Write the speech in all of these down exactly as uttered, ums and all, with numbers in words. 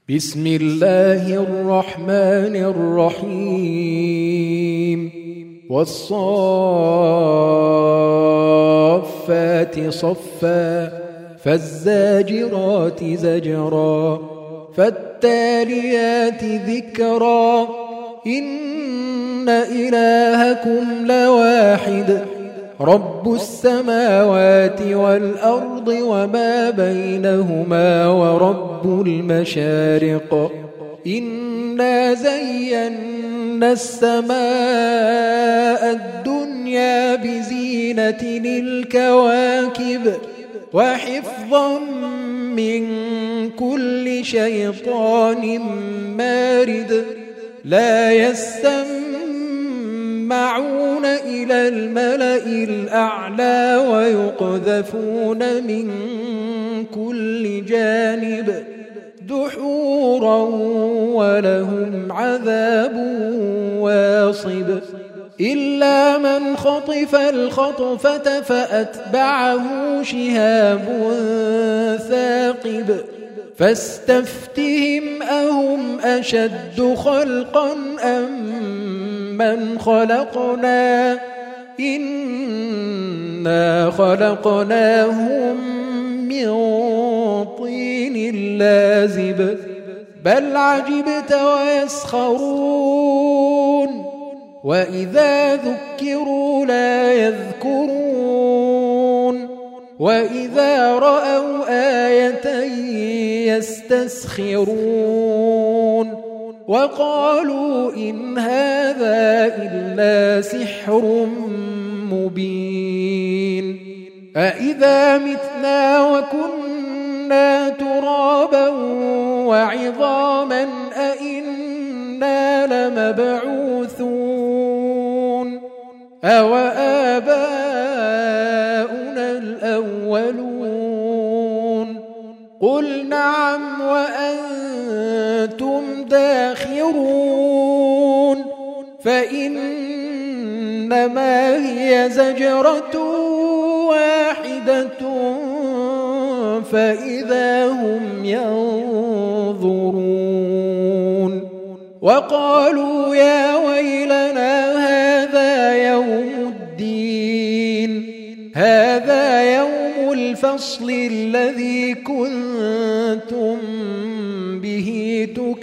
بسم الله الرحمن الرحيم والصافات صفا فالزاجرات زجرا فالتاليات ذكرا إن إلهكم لواحد رب السماوات والأرض وما بينهما ورب المشارق إنا زينا السماء الدنيا بزينة الكواكب وحفظا من كل شيطان مارد لا يسمعون إلى الملأ الأعلى ويقذفون من كل جانب دحورا ولهم عذاب واصب إلا من خطف الخطفة فأتبعه شهاب ثاقب فاستفتهم أهم أشد خلقا أم من خلقنا إنا خلقناهم من طين لازب بل عجبت ويسخرون وإذا ذكروا لا يذكرون وإذا رأوا آية يستسخرون وقالوا إن هذا إلا سحر مبين أإذا متنا وكنا ترابا وعظاما أإنا لمبعوثون أو آباؤنا الأولون قل نعم وأنتم داخرون فإنما هي زجرة واحدة فإذا هم ينظرون وقالوا يا ويلنا هذا يوم الدين هذا يوم الفصل الذي كنتم به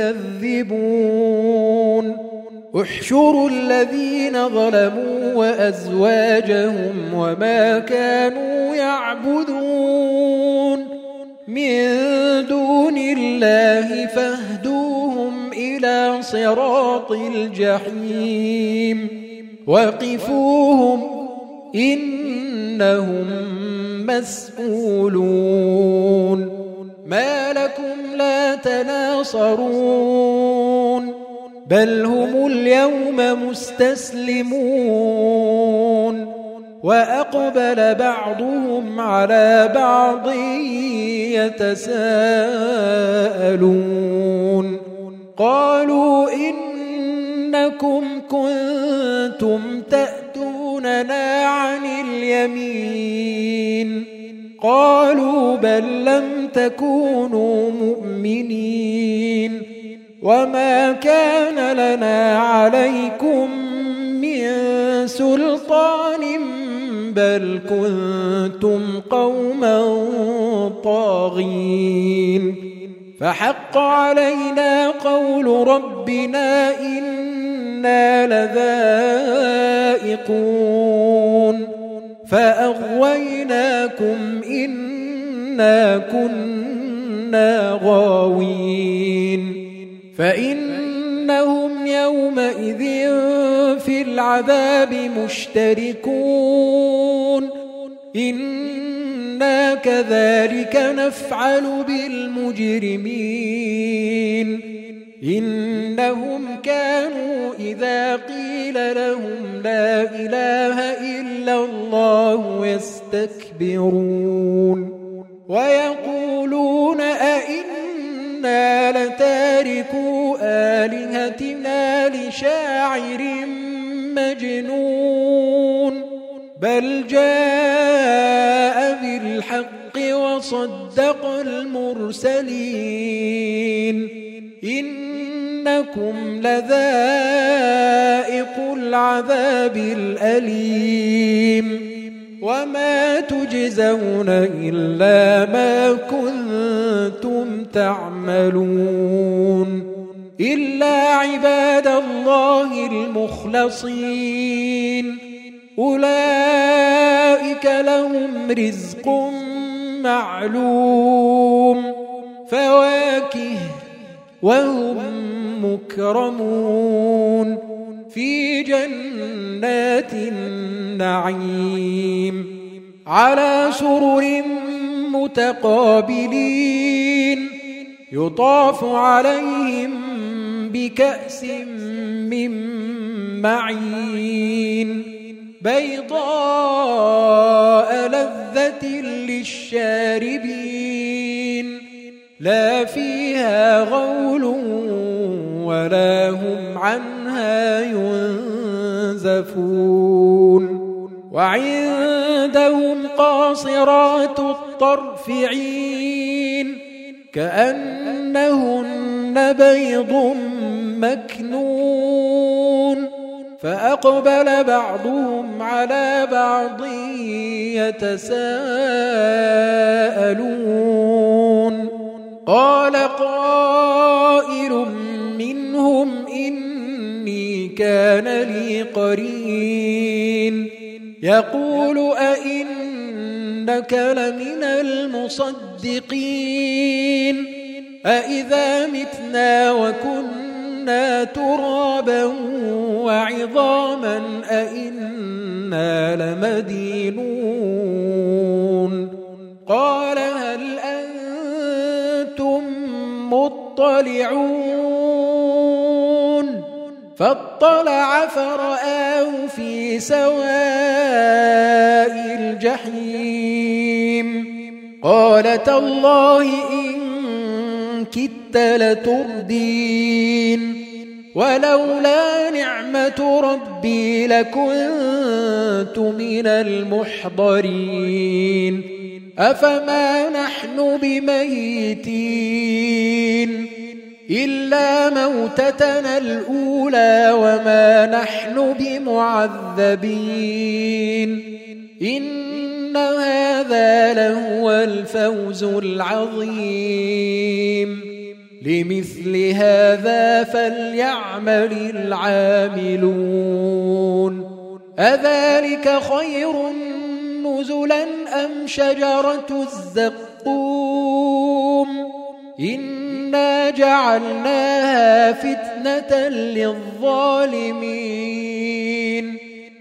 تكذبون احشروا الذين ظلموا وأزواجهم وما كانوا يعبدون من دون الله فاهدوهم إلى صراط الجحيم وقفوهم إنهم مسؤولون ما لكم لا تناصرون بل هم اليوم مستسلمون وأقبل بعضهم على بعض يتساءلون قالوا إنكم كنتم تأتوننا عن اليمين قالوا بل لم تكونوا مؤمنين وما كان لنا عليكم من سلطان بل كنتم قوما طاغين فحق علينا قول ربنا إنا لذائقون فأغويناكم إنا كنا غاوين فإنهم يومئذ في العذاب مشتركون إنا كذلك نفعل بالمجرمين إنهم كانوا إذا قيل لهم لا إله إلا الله يستكبرون ويقولون أئنا لتاركو آلهتنا لشاعر مجنون بل جاء بالحق وصدق المرسلين إنكم لذائقو العذاب الأليم وما تجزون إلا ما كنتم تعملون إلا عباد الله المخلصين أولئك لهم رزق معلوم فواكه وهم مكرمون في جنات النعيم على سرر متقابلين يطاف عليهم بكأس من معين بيضاء لذة للشاربين لا فيها غول ولا هم عنها ينزفون وعندهم قاصرات الطرف عين كأنهن بيض مكنون فأقبل بعضهم على بعض يتساءلون قال قائل منهم إني كان لي قرين يقول أئنك لمن المصدقين أئذا متنا وكنا ترابا وعظاما أئنا لمدينون قال هل أنتم مطلعون فاطلع فرآه في سواء الجحيم قال تالله إن كدت لتردين ولولا نعمة ربي لكنت من المحضرين أفما نحن بميتين إلا موتتنا الأولى وما نحن بمعذبين إن هذا لهو الفوز العظيم لمثل هذا فليعمل العاملون أذلك خير نزلا أم شجرة الزقوم إنا جعلناها فتنة للظالمين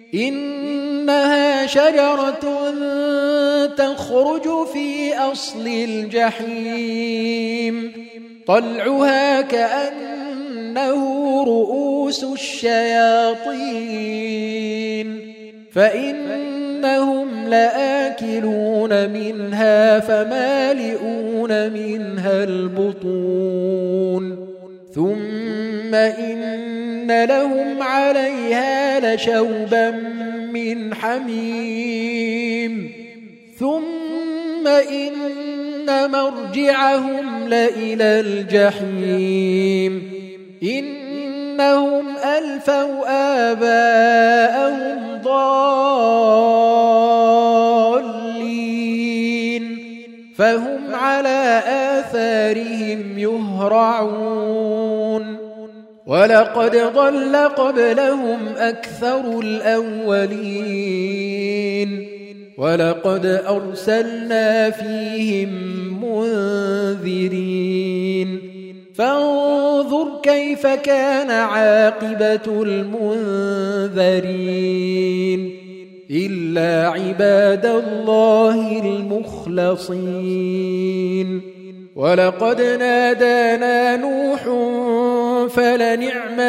إنها شجرة تخرج في أصل الجحيم طلعها كأنه رؤوس الشياطين فإنهم لآكلون منها فمالئون منها البطون ثم إن لهم عليها لشوبا من حميم ثم إن مرجعهم لإلى الجحيم إنهم ألفوا آباءهم ضالين فهم على آثارهم يهرعون ولقد ضل قبلهم أكثر الأولين ولقد أرسلنا فيهم منذرين فانظر كيف كان عاقبة المنذرين إلا عباد الله المخلصين ولقد نادانا نوح فلنعم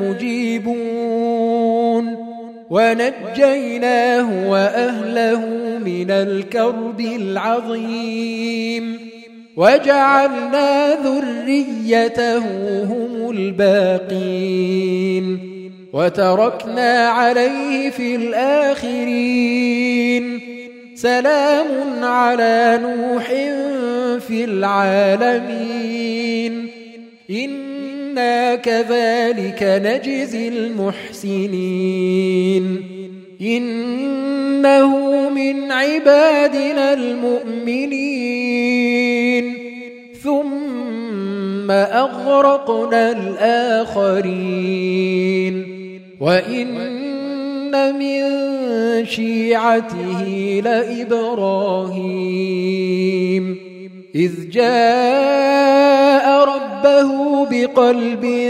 المجيبون ونجيناه وأهله من الكرب العظيم وجعلنا ذريته هم الباقين وتركنا عليه في الآخرين سلام على نوح في العالمين إنا كذلك نجزي المحسنين إنه من عبادنا المؤمنين ثم أغرقنا الآخرين وإن من شيعته لإبراهيم إذ جاء ربه بقلب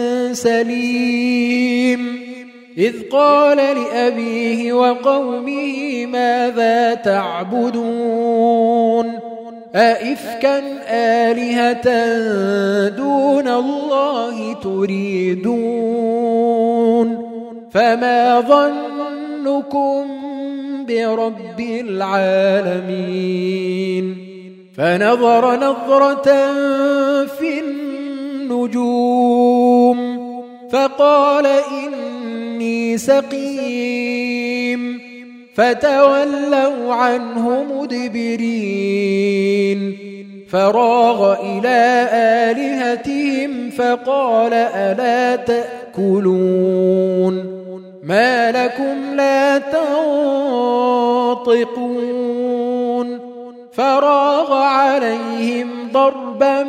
سليم إذ قال لأبيه وقومه ماذا تعبدون أئفكا آلهة دون الله تريدون فما ظنكم برب العالمين فنظر نظرة في النجوم فقال إني سقيم فتولوا عنه مدبرين فراغ إلى آلهتهم فقال ألا تأكلون ما لكم لا تنطقون فراغ عليهم ضربا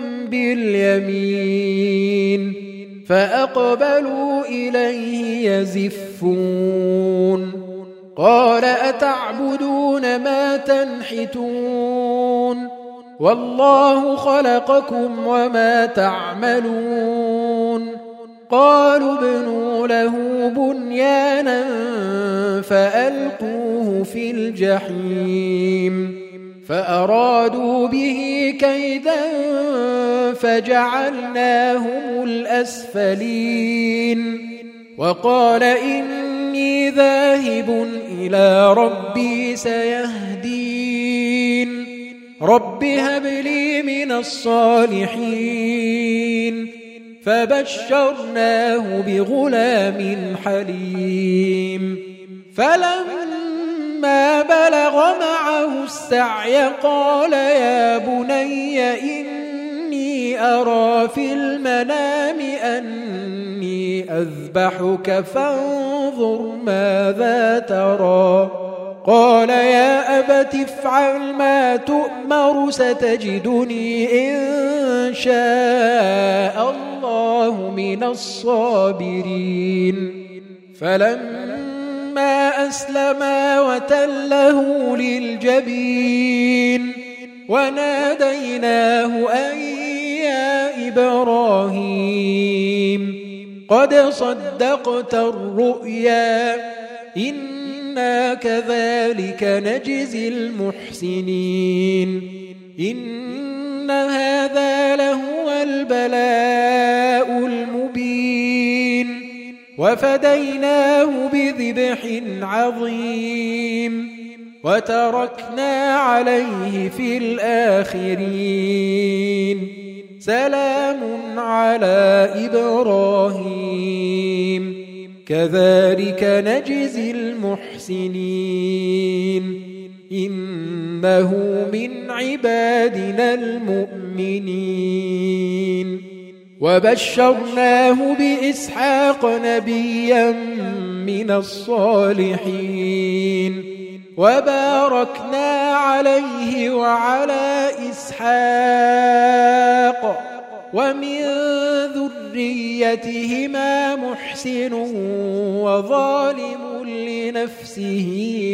باليمين فأقبلوا إليه يزفون قال أتعبدون ما تنحتون والله خلقكم وما تعملون قالوا ابنوا له بنيانا فألقوه في الجحيم فأرادوا به كيدا فجعلناهم الأسفلين وقال إني ذاهب إلى ربي سيهدين رب هب لي من الصالحين فبشرناه بغلام حليم فلما بلغ معه السعي قال يا بني إني أرى في المنام أني أذبحك فانظر ماذا ترى قال يا أبت افعل ما تؤمر ستجدني إن شاء الله من الصابرين فلما أسلما وتله للجبين وناديناه أن يا إبراهيم قد صدقت الرؤيا إنا كذلك نجزي المحسنين إن هذا لهو البلاء المبين وفديناه بذبح عظيم وتركنا عليه في الآخرين سلام على إبراهيم كذلك نجزي المحسنين إنه من عبادنا المؤمنين وبشرناه بإسحاق نبيا من الصالحين وباركنا عليه وعلى إسحاق ومن ذريتهما محسن وظالم لنفسه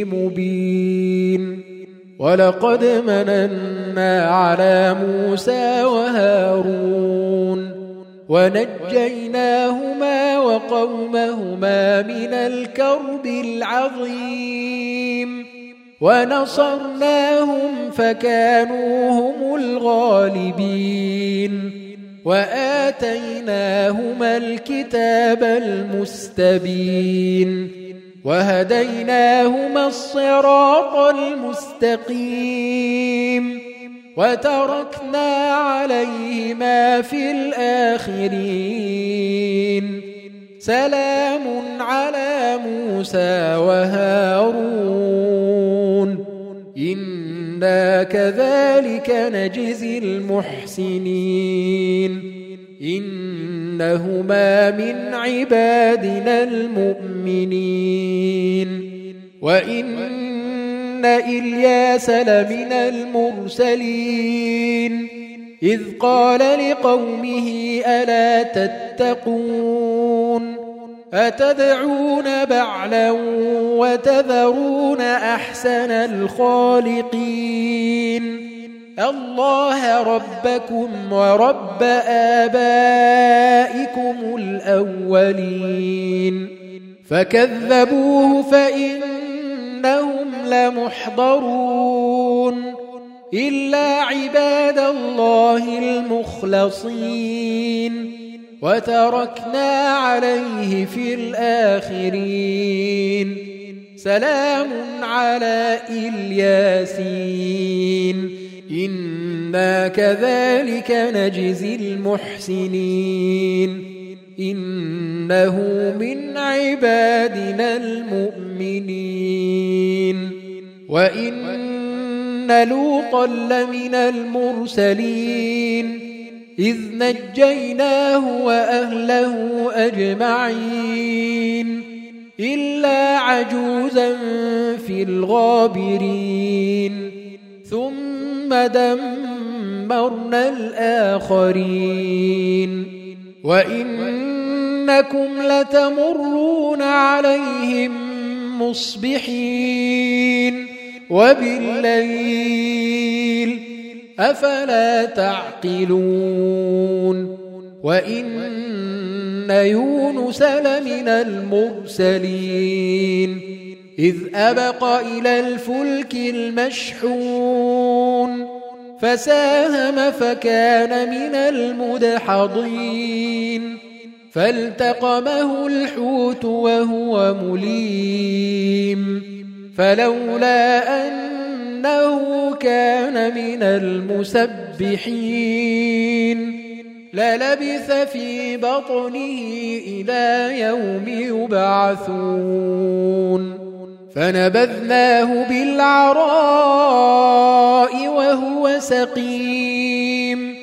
مبين ولقد مننا على موسى وهارون ونجيناهما وقومهما من الكرب العظيم ونصرناهم فكانوا هم الغالبين وآتيناهما الكتاب المستبين وهديناهما الصراط المستقيم وتركنا عليهما في الآخرين سلام على موسى وهارون إن إنا كذلك نجزي المحسنين إنهما من عبادنا المؤمنين وإن إلياس لمن المرسلين إذ قال لقومه ألا تتقون أتدعون بعلا وتذرون أحسن الخالقين الله ربكم ورب آبائكم الأولين فكذبوه فإنهم لمحضرون إلا عباد الله المخلصين وتركنا عليه في الآخرين سلام على الياسين إنا كذلك نجزي المحسنين إنه من عبادنا المؤمنين وإن لوطا لمن المرسلين إذ نجيناه وأهله أجمعين إلا عجوزا في الغابرين ثم دمرنا الآخرين وإنكم لتمرون عليهم مصبحين وبالليل أفلا تعقلون وإن يونس لمن المرسلين إذ أبق إلى الفلك المشحون فساهم فكان من المدحضين فالتقمه الحوت وهو مليم فلولا أنه كان من المسبحين للبث في بطنه إلى يوم يبعثون فنبذناه بالعراء وهو سقيم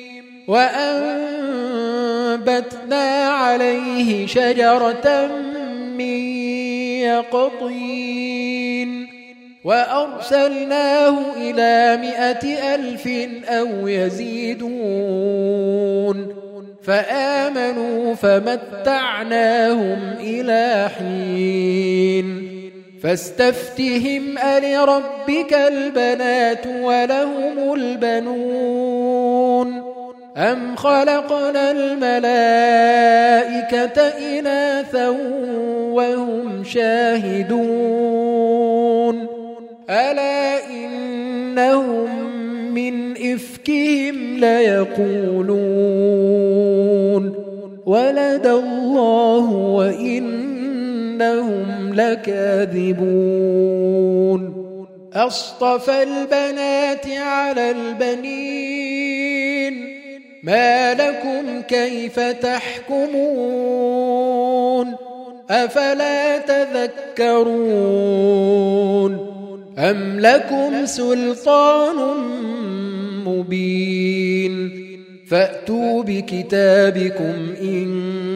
وأنبتنا عليه شجرة من يقطين وأرسلناه إلى مائة ألف أو يزيدون فآمنوا فمتعناهم إلى حين فاستفتهم ألربك البنات ولهم البنون أم خلقنا الملائكة إناثا وهم شاهدون ألا إنهم من إفكهم ليقولون ولد الله وإنهم لكاذبون أصطفى البنات على البنين ما لكم كيف تحكمون أفلا تذكرون أم لكم سلطان مبين فأتوا بكتابكم إن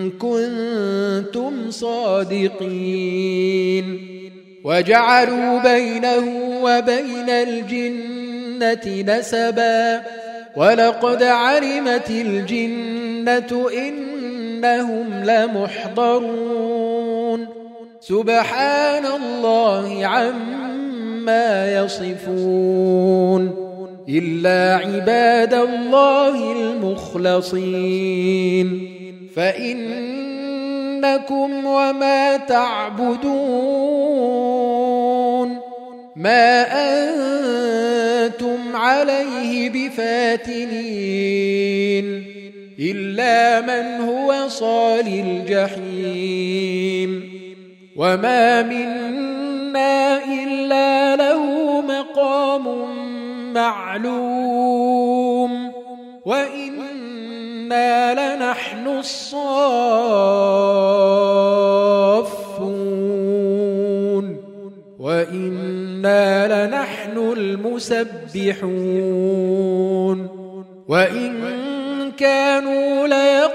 كنتم صادقين وجعلوا بينه وبين الجنة نسبا ولقد علمت الجنة إنهم لمحضرون سبحان الله عما يصفون إلا عباد الله المخلصين فإنكم وما تعبدون ما أنتم عليه بفاتنين إلا من هو صال الجحيم وما منا إلا له مقام معلوم وإنا لنحن الصافون وإنا لنحن المسبحون يسبحون وإن كانوا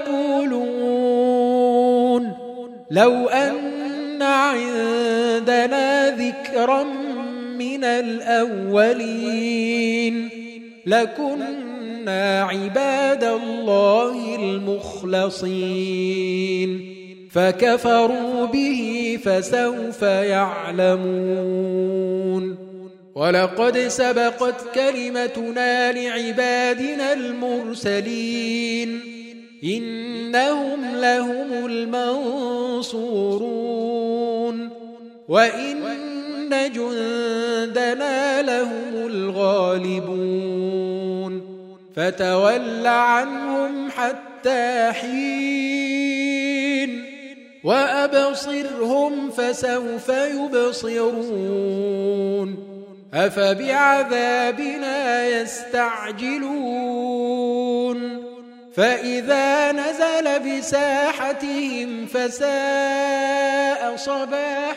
ليقولون لو أن عندنا ذكرا من الأولين لكنا عباد الله المخلصين فكفروا به فسوف يعلمون ولقد سبقت كلمتنا لعبادنا المرسلين إنهم لهم المنصورون وإن جندنا لهم الغالبون فتول عنهم حتى حين وأبصرهم فسوف يبصرون أفبعذابنا يستعجلون فإذا نزل بساحتهم فساء صباح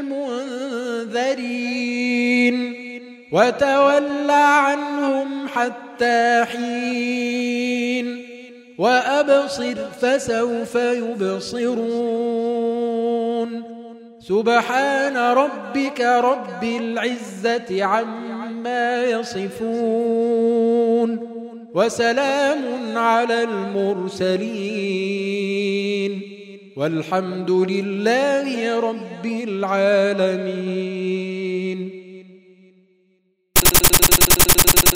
المنذرين وتول عنهم حتى حين وأبصر فسوف يبصرون سبحان ربك رب العزة عما يصفون وسلام على المرسلين والحمد لله رب العالمين.